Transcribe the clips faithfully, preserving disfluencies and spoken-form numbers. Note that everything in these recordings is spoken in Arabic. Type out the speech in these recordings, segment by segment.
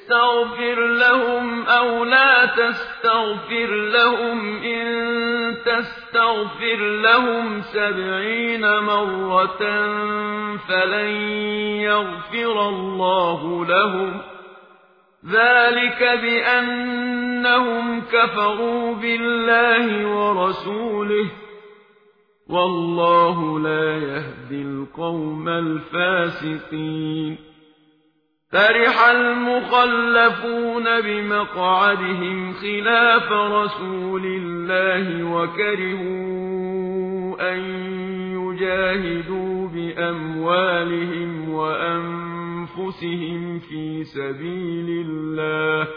استغفر لهم أو لا تستغفر لهم إن تستغفر لهم سبعين مرة فلن يغفر الله لهم ذلك بأنهم كفروا بالله ورسوله والله لا يهدي القوم الفاسقين فرح المخلفون بمقعدهم خلاف رسول الله وكرهوا أن يجاهدوا بأموالهم وأنفسهم في سبيل الله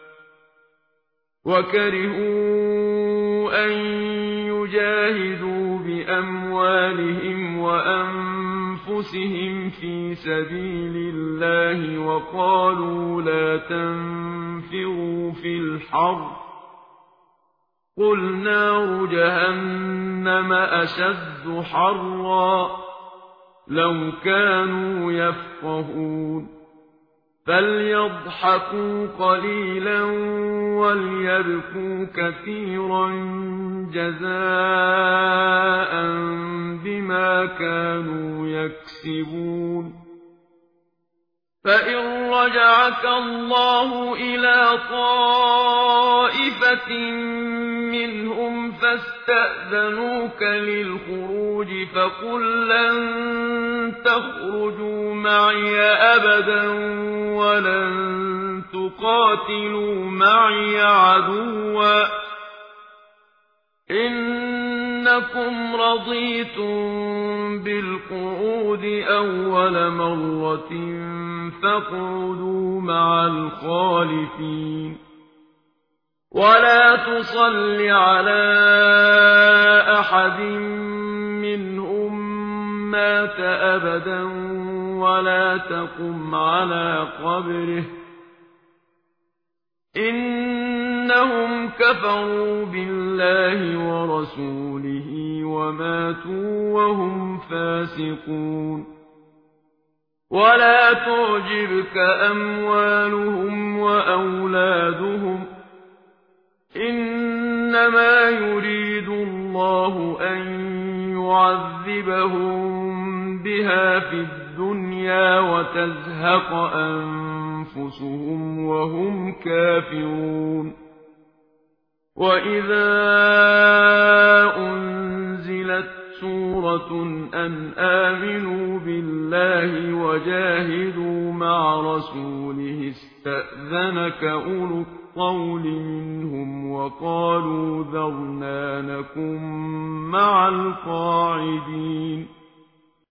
وكرهوا أن يجاهدوا بأموالهم وأنفسهم في سبيل الله وقالوا لا تنفروا في الحر قل نار جهنم أشد حرا لو كانوا يفقهون فليضحكوا قليلا وليبكوا كثيرا جزاء بما كانوا يكسبون فإن رجعك الله إلى طائفة منهم فاستأذنوك للخروج فقل لن تخرجوا معي أبدا ولن تقاتلوا معي عدوا إنكم رضيتم بالقعود أول مرة فاقعدوا مع الخالفين ولا تصل على أحد منهم مات أبدا ولا تقم على قبره إنهم كفروا بالله ورسوله وماتوا وهم فاسقون ولا تعجبك أموالهم وأولادهم إنما يريد الله أن يعذبهم بها في الدنيا وتزهق أنفسهم وهم كافرون وإذا أنزلت سورة أن آمنوا بالله وجاهدوا مع رسوله استأذنك أولو الطول منهم وقالوا ذرنا نكن مع القاعدين